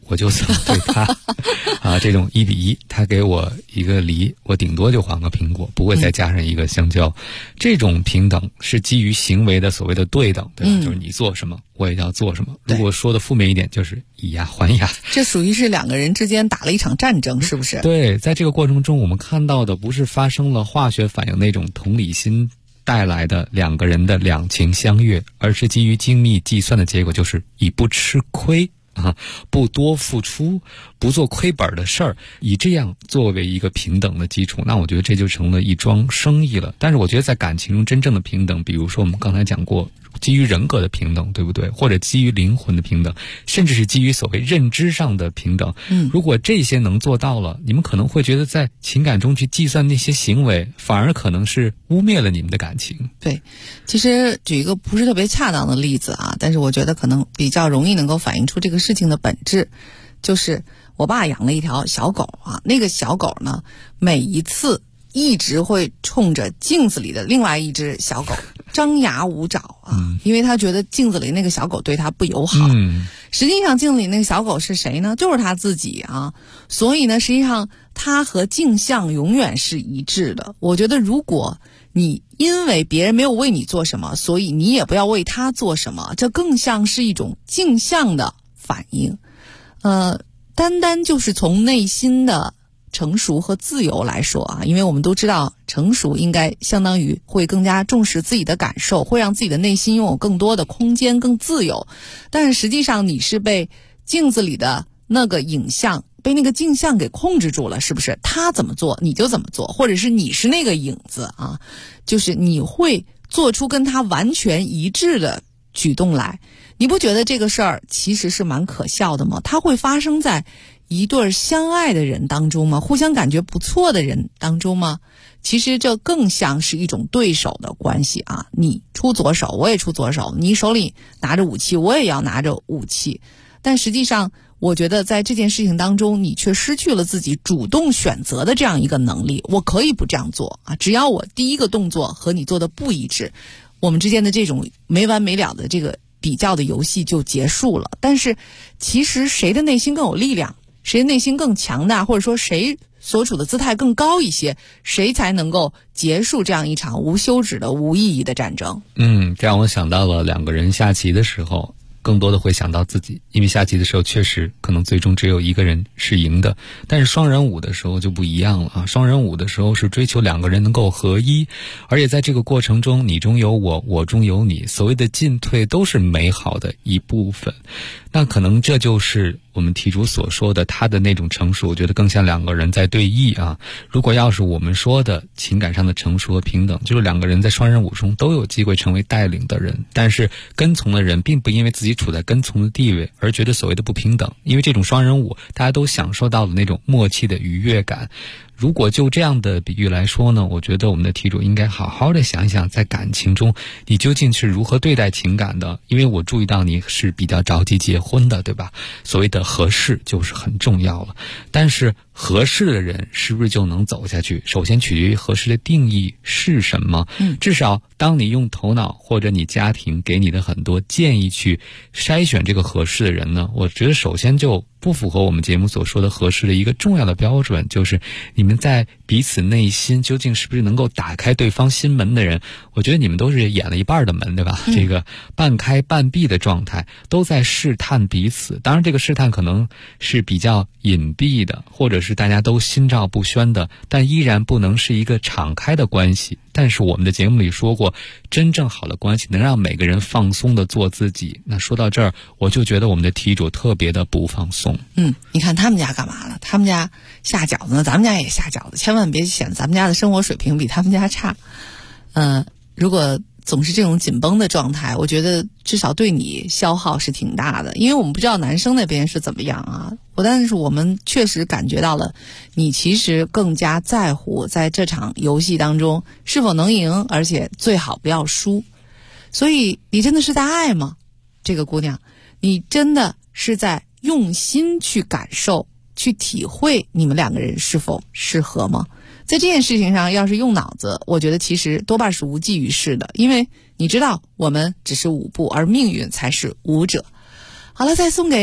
我就怎么对他这种1比1，他给我一个梨，我顶多就还个苹果，不会再加上一个香蕉。这种平等是基于行为的所谓的对等，对吧？就是你做什么我也要做什么。如果说的负面一点，就是以牙还牙。 这属于是两个人之间打了一场战争，是不是？ 对，在这个过程中我们看到的不是发生了化学反应那种同理心带来的两个人的两情相悦，而是基于精密计算的结果，就是以不吃亏不多付出，不做亏本的事儿，以这样作为一个平等的基础，那我觉得这就成了一桩生意了。但是我觉得在感情中真正的平等，比如说我们刚才讲过基于人格的平等，对不对？或者基于灵魂的平等，甚至是基于所谓认知上的平等。如果这些能做到了，你们可能会觉得在情感中去计算那些行为，反而可能是污蔑了你们的感情。 对，其实举一个不是特别恰当的例子啊，但是我觉得可能比较容易能够反映出这个事情的本质，就是我爸养了一条小狗啊，那个小狗呢，每一次一直会冲着镜子里的另外一只小狗张牙舞爪啊，因为他觉得镜子里那个小狗对他不友好。实际上镜子里那个小狗是谁呢？就是他自己啊。所以呢，实际上他和镜像永远是一致的。我觉得如果你因为别人没有为你做什么，所以你也不要为他做什么，这更像是一种镜像的反应。单单就是从内心的成熟和自由来说啊，因为我们都知道成熟应该相当于会更加重视自己的感受，会让自己的内心拥有更多的空间，更自由。但是实际上你是被镜子里的那个影像，被那个镜像给控制住了，是不是？他怎么做你就怎么做，或者是你是那个影子啊，就是你会做出跟他完全一致的举动来。你不觉得这个事儿其实是蛮可笑的吗？它会发生在一对相爱的人当中吗？互相感觉不错的人当中吗？其实这更像是一种对手的关系啊，你出左手我也出左手，你手里拿着武器我也要拿着武器。但实际上我觉得在这件事情当中，你却失去了自己主动选择的这样一个能力。我可以不这样做啊，只要我第一个动作和你做的不一致，我们之间的这种没完没了的这个比较的游戏就结束了。但是其实谁的内心更有力量，谁的内心更强大，或者说谁所处的姿态更高一些，谁才能够结束这样一场无休止的无意义的战争。 这让我想到了两个人下棋的时候，更多的会想到自己，因为下棋的时候确实可能最终只有一个人是赢的。但是双人舞的时候就不一样了啊！双人舞的时候是追求两个人能够合一，而且在这个过程中，你中有我，我中有你，所谓的进退都是美好的一部分。那可能这就是我们题主所说的他的那种成熟，我觉得更像两个人在对弈啊。如果要是我们说的情感上的成熟和平等，就是两个人在双人舞中都有机会成为带领的人，但是跟从的人并不因为自己处在跟从的地位而觉得所谓的不平等，因为这种双人舞大家都享受到了那种默契的愉悦感。如果就这样的比喻来说呢，我觉得我们的题主应该好好的想一想，在感情中你究竟是如何对待情感的。因为我注意到你是比较着急结婚的，对吧？所谓的合适就是很重要了，但是合适的人是不是就能走下去，首先取决于合适的定义是什么。至少当你用头脑或者你家庭给你的很多建议去筛选这个合适的人呢，我觉得首先就不符合我们节目所说的合适的一个重要的标准，就是你们在彼此内心究竟是不是能够打开对方心门的人。我觉得你们都是演了一半的门，对吧？这个半开半闭的状态，都在试探彼此。当然这个试探可能是比较隐蔽的，或者是大家都心照不宣的，但依然不能是一个敞开的关系。但是我们的节目里说过，真正好的关系能让每个人放松的做自己。那说到这儿，我就觉得我们的题主特别的不放松。 你看他们家干嘛了？他们家下饺子呢，咱们家也下饺子，千万别显咱们家的生活水平比他们家差。如果总是这种紧绷的状态，我觉得至少对你消耗是挺大的，因为我们不知道男生那边是怎么样啊。但是我们确实感觉到了，你其实更加在乎在这场游戏当中是否能赢，而且最好不要输。所以你真的是在爱吗？这个姑娘，你真的是在用心去感受，去体会你们两个人是否适合吗？在这件事情上要是用脑子，我觉得其实多半是无济于事的，因为你知道我们只是舞步，而命运才是舞者。好了，再送给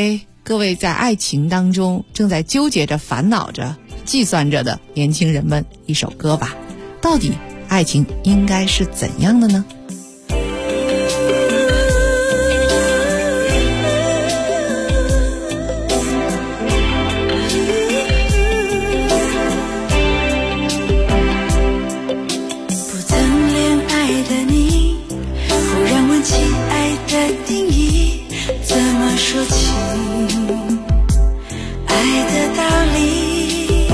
各位在爱情当中正在纠结着、烦恼着、计算着的年轻人们一首歌吧。到底爱情应该是怎样的呢？ 不曾恋爱的你，忽然问起爱的定义，怎么说起爱的道理？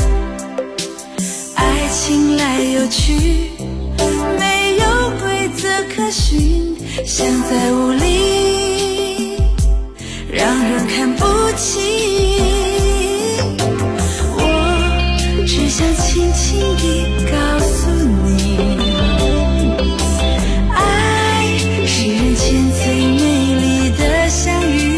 爱情来又去，没有规则可循，像在雾里，让人看不清。我只想轻轻地告诉你，爱是人间最美丽的相遇。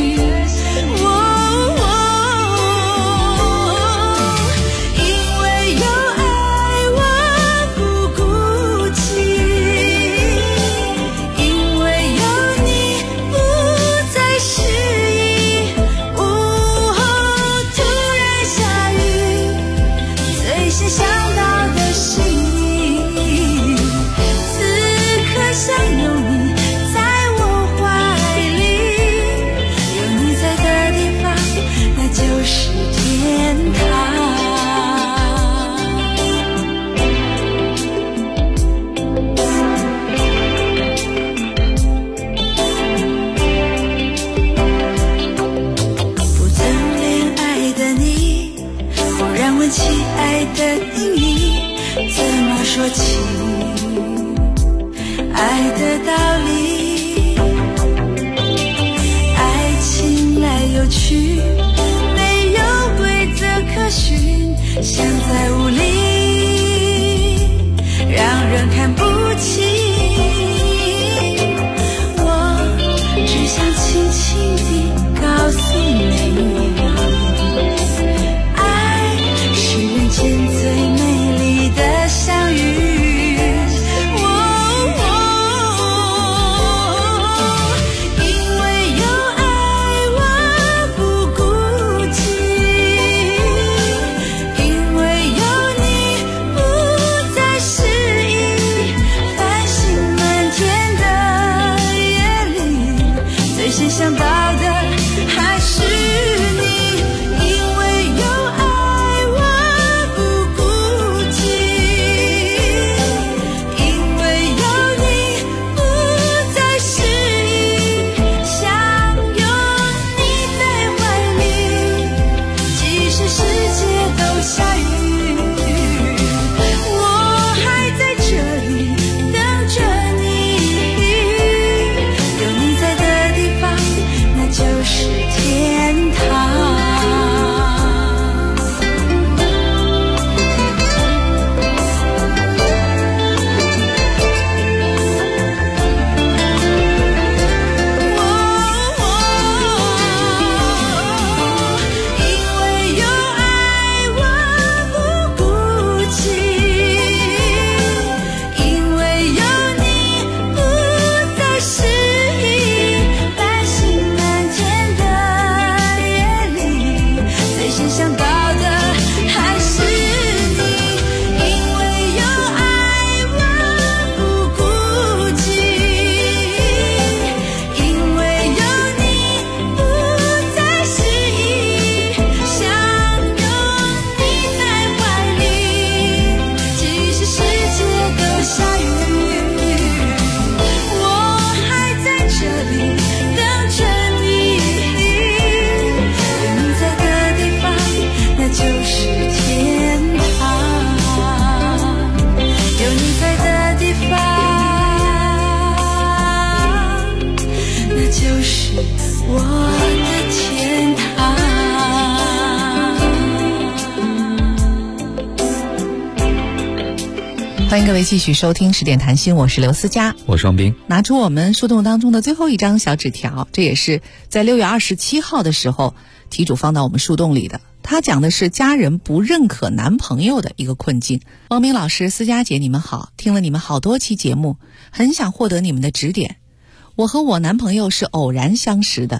说起爱的道理，爱情来又去，没有规则可循，像在雾里，让人看不清。我只想轻轻地告诉你，爱是人间最美丽的相遇。想到的还是你，因为有爱我不孤寂，因为有你不再失忆，想拥你在怀里，即使世界都下雨，我还在这里等着你，有你在的地方就是天堂。因为有爱我不孤寂，因为有你不再失忆，繁星满天的夜里，最先想到的还是你，因为有爱我不孤寂，因为有你不再失忆，想拥你在怀里，即使世界都下雨，我还在这里等着你，有你在的地方那就是天堂，有你在的地方那就是我的天堂。 欢迎各位继续收听10点谈心，我是刘思佳， 我是王斌。 拿出我们树洞当中的最后一张小纸条，这也是在6月27号的时候题主放到我们树洞里的。他讲的是家人不认可男朋友的一个困境。王斌老师、思佳姐，你们好，听了你们好多期节目，很想获得你们的指点。我和我男朋友是偶然相识的，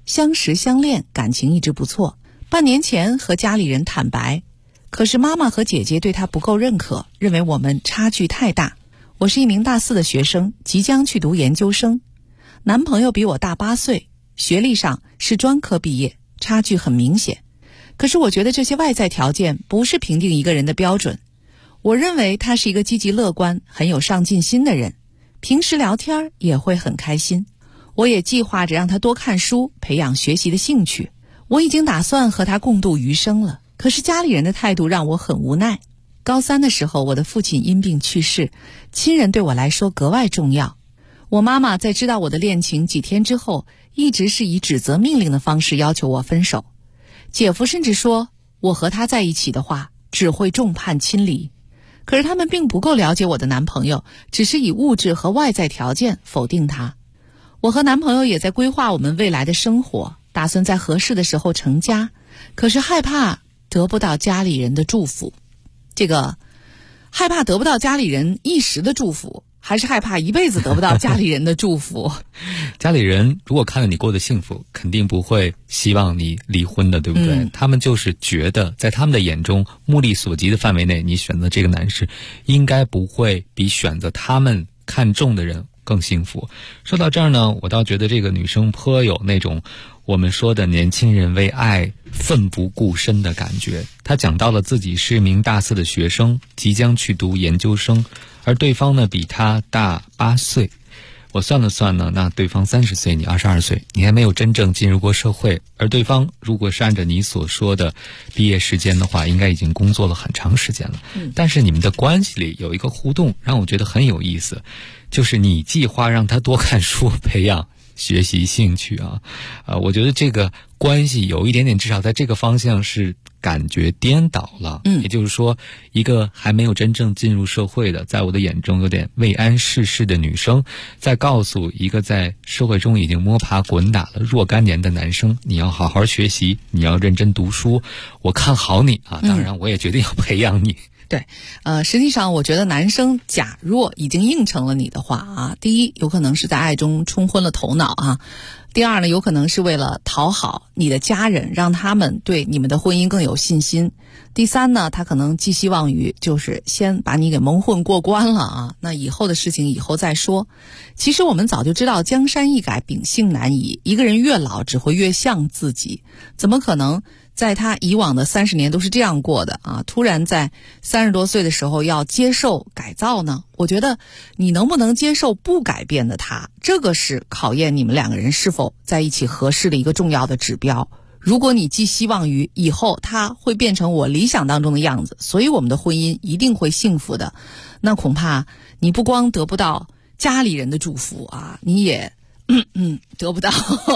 相识相恋，感情一直不错。半年前和家里人坦白，可是妈妈和姐姐对他不够认可，认为我们差距太大。我是一名大4的学生，即将去读研究生。男朋友比我大8岁，学历上是专科毕业，差距很明显。可是我觉得这些外在条件不是评定一个人的标准。我认为他是一个积极乐观、很有上进心的人，平时聊天也会很开心。我也计划着让他多看书，培养学习的兴趣。我已经打算和他共度余生了，可是家里人的态度让我很无奈。高3的时候，我的父亲因病去世，亲人对我来说格外重要。我妈妈在知道我的恋情几天之后，一直是以指责命令的方式要求我分手。姐夫甚至说我和他在一起的话只会众叛亲离。可是他们并不够了解我的男朋友，只是以物质和外在条件否定他。我和男朋友也在规划我们未来的生活，打算在合适的时候成家，可是害怕得不到家里人的祝福。这个害怕得不到家里人一时的祝福，还是害怕一辈子得不到家里人的祝福？ 家里人如果看到你过得幸福，肯定不会希望你离婚的，对不对？他们就是觉得在他们的眼中，目力所及的范围内，你选择这个男士应该不会比选择他们看重的人更幸福。说到这儿呢，我倒觉得这个女生颇有那种我们说的年轻人为爱奋不顾身的感觉。她讲到了自己是一名大4的学生，即将去读研究生，而对方呢比她大8岁。我算了算呢，那对方30岁，你22岁，你还没有真正进入过社会，而对方如果是按照你所说的毕业时间的话，应该已经工作了很长时间了。但是你们的关系里有一个互动让我觉得很有意思，就是你计划让他多看书，培养学习兴趣啊。我觉得这个关系有一点点，至少在这个方向是感觉颠倒了。也就是说，一个还没有真正进入社会的，在我的眼中有点未谙世事的女生，在告诉一个在社会中已经摸爬滚打了若干年的男生，你要好好学习，你要认真读书，我看好你啊，当然我也决定要培养你。 对，实际上我觉得男生假若已经应承了你的话啊，第一有可能是在爱中冲昏了头脑啊，第二呢有可能是为了讨好你的家人，让他们对你们的婚姻更有信心，第三呢他可能寄希望于就是先把你给蒙混过关了啊，那以后的事情以后再说。其实我们早就知道江山易改，秉性难移，一个人越老只会越像自己，怎么可能在他以往的30年都是这样过的啊，突然在30多岁的时候要接受改造呢？我觉得你能不能接受不改变的他，这个是考验你们两个人是否在一起合适的一个重要的指标。如果你寄希望于以后他会变成我理想当中的样子，所以我们的婚姻一定会幸福的，那恐怕你不光得不到家里人的祝福啊，你也得不到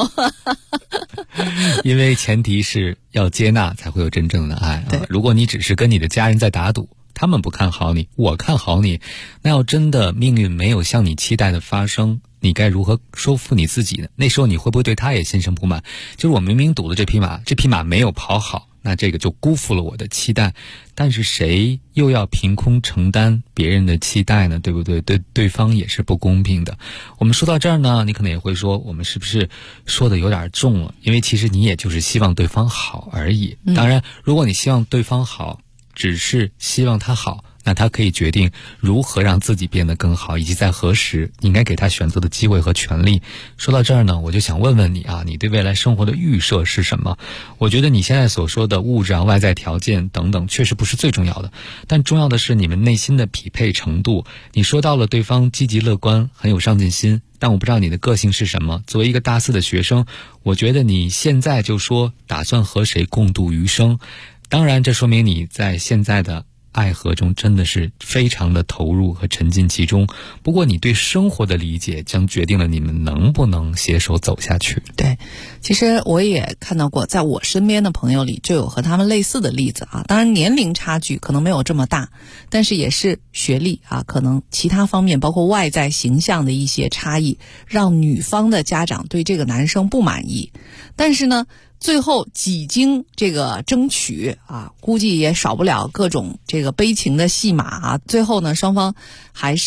因为前提是要接纳才会有真正的爱啊。如果你只是跟你的家人在打赌，他们不看好你，我看好你，那要真的命运没有像你期待的发生，你该如何说服你自己呢？那时候你会不会对他也心生不满？就是我明明赌了这匹马没有跑好，那这个就辜负了我的期待。但是谁又要凭空承担别人的期待呢？对不对？对对方也是不公平的。我们说到这儿呢，你可能也会说，我们是不是说的有点重了？因为其实你也就是希望对方好而已。当然，如果你希望对方好，只是希望他好，那他可以决定如何让自己变得更好，以及在何时你应该给他选择的机会和权利。说到这儿呢，我就想问问你啊，你对未来生活的预设是什么？我觉得你现在所说的物质啊、外在条件等等确实不是最重要的，但重要的是你们内心的匹配程度。你说到了对方积极乐观，很有上进心，但我不知道你的个性是什么。作为一个大4的学生，我觉得你现在就说打算和谁共度余生，当然这说明你在现在的爱河中真的是非常的投入和沉浸其中。不过你对生活的理解将决定了你们能不能携手走下去。 对，其实我也看到过，在我身边的朋友里就有和他们类似的例子啊。当然年龄差距可能没有这么大，但是也是学历啊，可能其他方面包括外在形象的一些差异，让女方的家长对这个男生不满意。但是呢，最后几经这个争取啊，估计也少不了各种这个悲情的戏码啊。最后呢，双方还是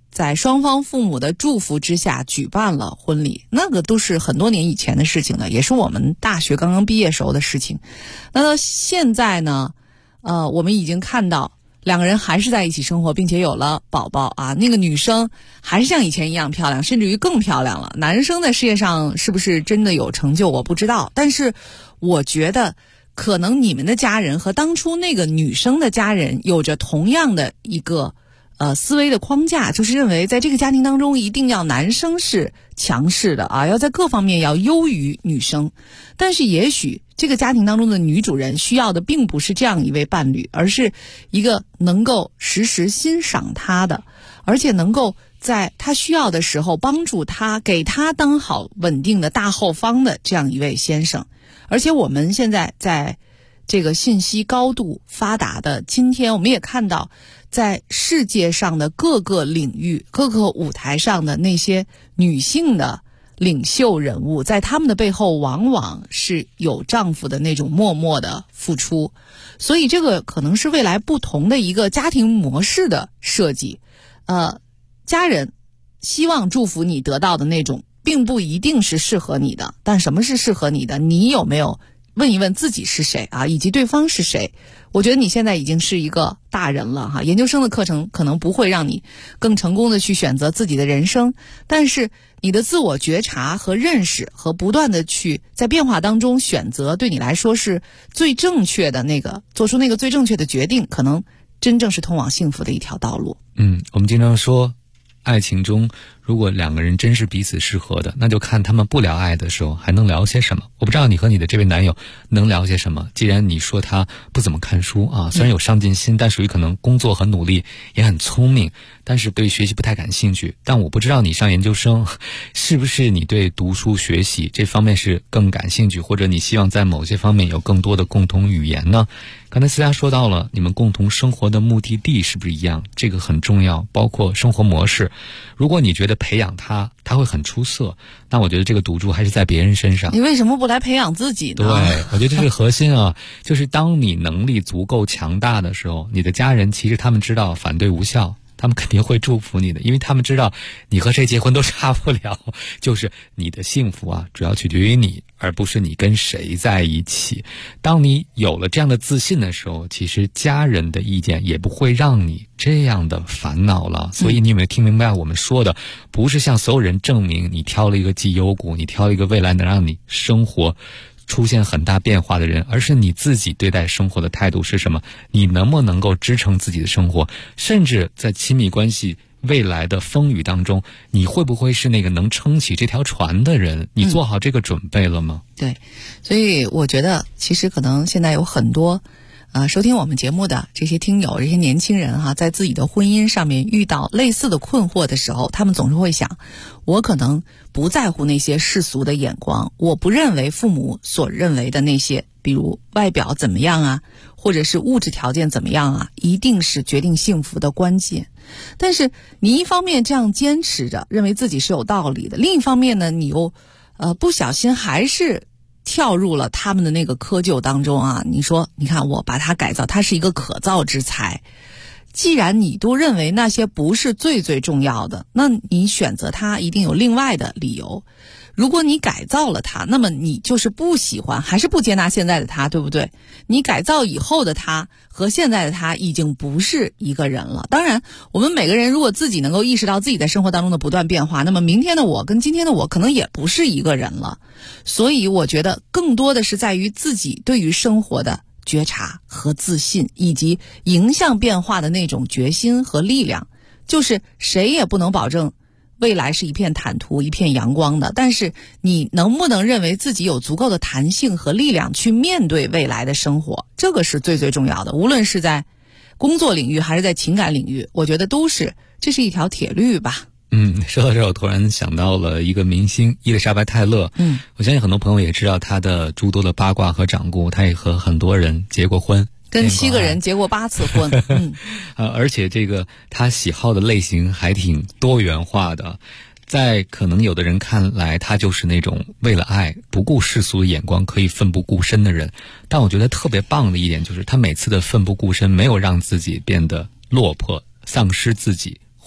在双方父母的祝福之下举办了婚礼，那个都是很多年以前的事情了，也是我们大学刚刚毕业时候的事情。那到现在呢，我们已经看到两个人还是在一起生活，并且有了宝宝啊。那个女生还是像以前一样漂亮，甚至于更漂亮了。男生在事业上是不是真的有成就，我不知道。但是我觉得，可能你们的家人和当初那个女生的家人有着同样的一个思维的框架，就是认为在这个家庭当中一定要男生是强势的啊，要在各方面要优于女生。但是也许这个家庭当中的女主人需要的并不是这样一位伴侣，而是一个能够时时欣赏她的，而且能够在她需要的时候帮助她，给她当好稳定的大后方的这样一位先生。而且我们现在在这个信息高度发达的今天，我们也看到在世界上的各个领域、各个舞台上的那些女性的领袖人物，在他们的背后往往是有丈夫的那种默默的付出。所以这个可能是未来不同的一个家庭模式的设计。家人希望祝福你得到的那种并不一定是适合你的，但什么是适合你的，你有没有问一问自己是谁啊，以及对方是谁。我觉得你现在已经是一个大人了哈，研究生的课程可能不会让你更成功的去选择自己的人生，但是你的自我觉察和认识和不断的去在变化当中选择，对你来说是最正确的那个，做出那个最正确的决定，可能真正是通往幸福的一条道路。 我们经常说爱情中如果两个人真是彼此适合的，那就看他们不聊爱的时候还能聊些什么。我不知道你和你的这位男友能聊些什么。既然你说他不怎么看书啊，虽然有上进心，但属于可能工作很努力，也很聪明，但是对学习不太感兴趣。但我不知道你上研究生是不是你对读书学习这方面是更感兴趣，或者你希望在某些方面有更多的共同语言呢？刚才思佳说到了你们共同生活的目的地是不是一样，这个很重要，包括生活模式。如果你觉得培养他会很出色，那我觉得这个赌注还是在别人身上。 你为什么不来培养自己呢？ 对，我觉得这是核心啊。就是当你能力足够强大的时候，你的家人其实他们知道反对无效，他们肯定会祝福你的，因为他们知道你和谁结婚都差不了，就是你的幸福啊，主要取决于你，而不是你跟谁在一起。当你有了这样的自信的时候，其实家人的意见也不会让你这样的烦恼了。所以你有没有听明白我们说的，不是向所有人证明你挑了一个绩优股，你挑了一个未来能让你生活出现很大变化的人，而是你自己对待生活的态度是什么，你能不能够支撑自己的生活，甚至在亲密关系未来的风雨当中，你会不会是那个能撑起这条船的人？你做好这个准备了吗？ 对，所以我觉得其实可能现在有很多收听我们节目的这些听友，这些年轻人哈，在自己的婚姻上面遇到类似的困惑的时候，他们总是会想，我可能不在乎那些世俗的眼光，我不认为父母所认为的那些，比如外表怎么样啊，或者是物质条件怎么样啊，一定是决定幸福的关键。但是你一方面这样坚持着，认为自己是有道理的，另一方面呢，你又不小心还是跳入了他们的那个窠臼当中啊！你说，你看我把他改造，他是一个可造之材。既然你都认为那些不是最最重要的，那你选择他一定有另外的理由。如果你改造了他，那么你就是不喜欢，还是不接纳现在的他，对不对？你改造以后的他和现在的他已经不是一个人了。当然，我们每个人如果自己能够意识到自己在生活当中的不断变化，那么明天的我跟今天的我可能也不是一个人了。所以我觉得更多的是在于自己对于生活的觉察和自信，以及迎向变化的那种决心和力量。就是谁也不能保证未来是一片坦途一片阳光的，但是你能不能认为自己有足够的弹性和力量去面对未来的生活，这个是最最重要的。无论是在工作领域还是在情感领域，我觉得这是一条铁律吧。 说到这儿，我突然想到了一个明星伊丽莎白泰勒。我相信很多朋友也知道她的诸多的八卦和掌故，她也和很多人结过婚， 跟7个人结过8次婚。 而且这个她喜好的类型还挺多元化的。在可能有的人看来，她就是那种为了爱不顾世俗的眼光可以奋不顾身的人。但我觉得特别棒的一点就是，她每次的奋不顾身没有让自己变得落魄丧失自己，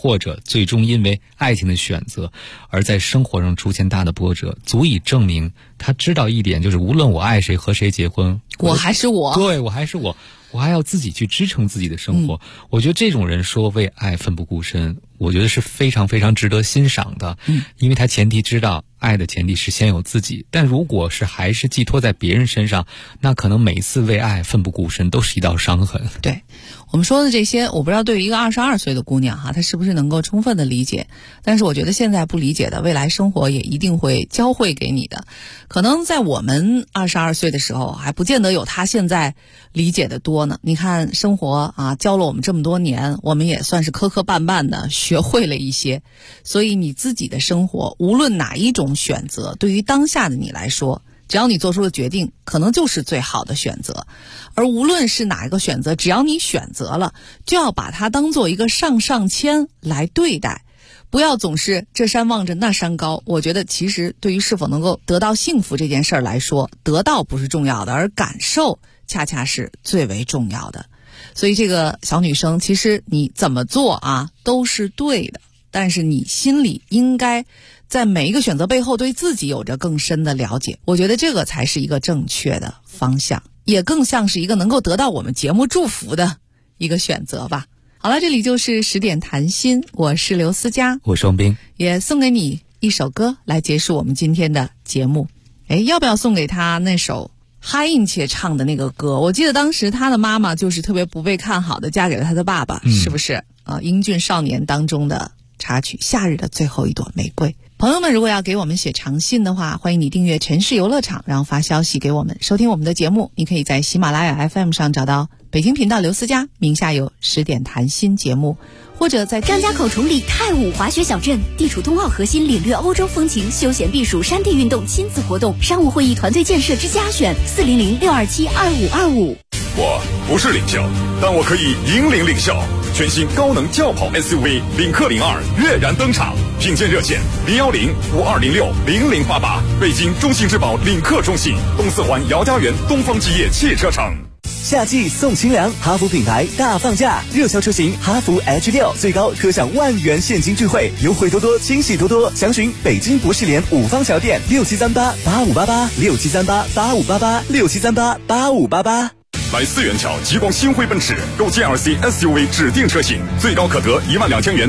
或者最终因为爱情的选择而在生活上出现大的波折，足以证明他知道一点，就是无论我爱谁和谁结婚， 我还是我， 对，我还是我还要自己去支撑自己的生活。我觉得这种人说为爱奋不顾身，我觉得是非常非常值得欣赏的。因为他前提知道爱的前提是先有自己，但如果是还是寄托在别人身上，那可能每一次为爱奋不顾身都是一道伤痕。 对，我们说的这些，我不知道对于一个22岁的姑娘哈，她是不是能够充分的理解，但是我觉得现在不理解的，未来生活也一定会教会给你的。可能在我们22岁的时候还不见得有她现在理解的多呢。你看生活啊，教了我们这么多年，我们也算是磕磕绊绊的学会了一些。所以你自己的生活无论哪一种选择，对于当下的你来说，只要你做出了决定，可能就是最好的选择。而无论是哪一个选择，只要你选择了，就要把它当做一个上签来对待，不要总是这山望着那山高。我觉得其实对于是否能够得到幸福这件事儿来说，得到不是重要的，而感受恰恰是最为重要的。所以这个小女生，其实你怎么做啊都是对的，但是你心里应该在每一个选择背后对自己有着更深的了解，我觉得这个才是一个正确的方向，也更像是一个能够得到我们节目祝福的一个选择吧。好了，这里就是10点谈心，我是刘思佳， 我是王斌， 也送给你一首歌来结束我们今天的节目。要不要送给他那首哈印切唱的那个歌？我记得当时他的妈妈就是特别不被看好的嫁给了他的爸爸，是不是英俊少年当中的插曲《夏日的最后一朵玫瑰》。朋友们如果要给我们写长信的话，欢迎你订阅城市游乐场，然后发消息给我们。收听我们的节目，你可以在喜马拉雅 FM 上找到北京频道刘思佳，名下有10点谈心节目，或者在张家口崇礼泰武滑雪小镇，地处冬奥核心，领略欧洲风情，休闲避暑，山地运动，亲子活动，商务会议团队建设之家选，400-627-2525。 我不是领袖，但我可以引领领袖。全新高能轿跑 SUV 领克02跃然登场，品鉴热线010-5206-0088，北京中信质保领克中信，东四环姚家园东方基业汽车城。 夏季送清凉，哈弗品牌大放价，热销车型哈弗 H6最高可享10000元现金钜惠，优惠多多，惊喜多多。详询北京博士联5方桥店6738-8588，6738-8588，6738-8588。 来4元桥极光星辉奔驰购 GLC SUV 指定车型，最高可得12000元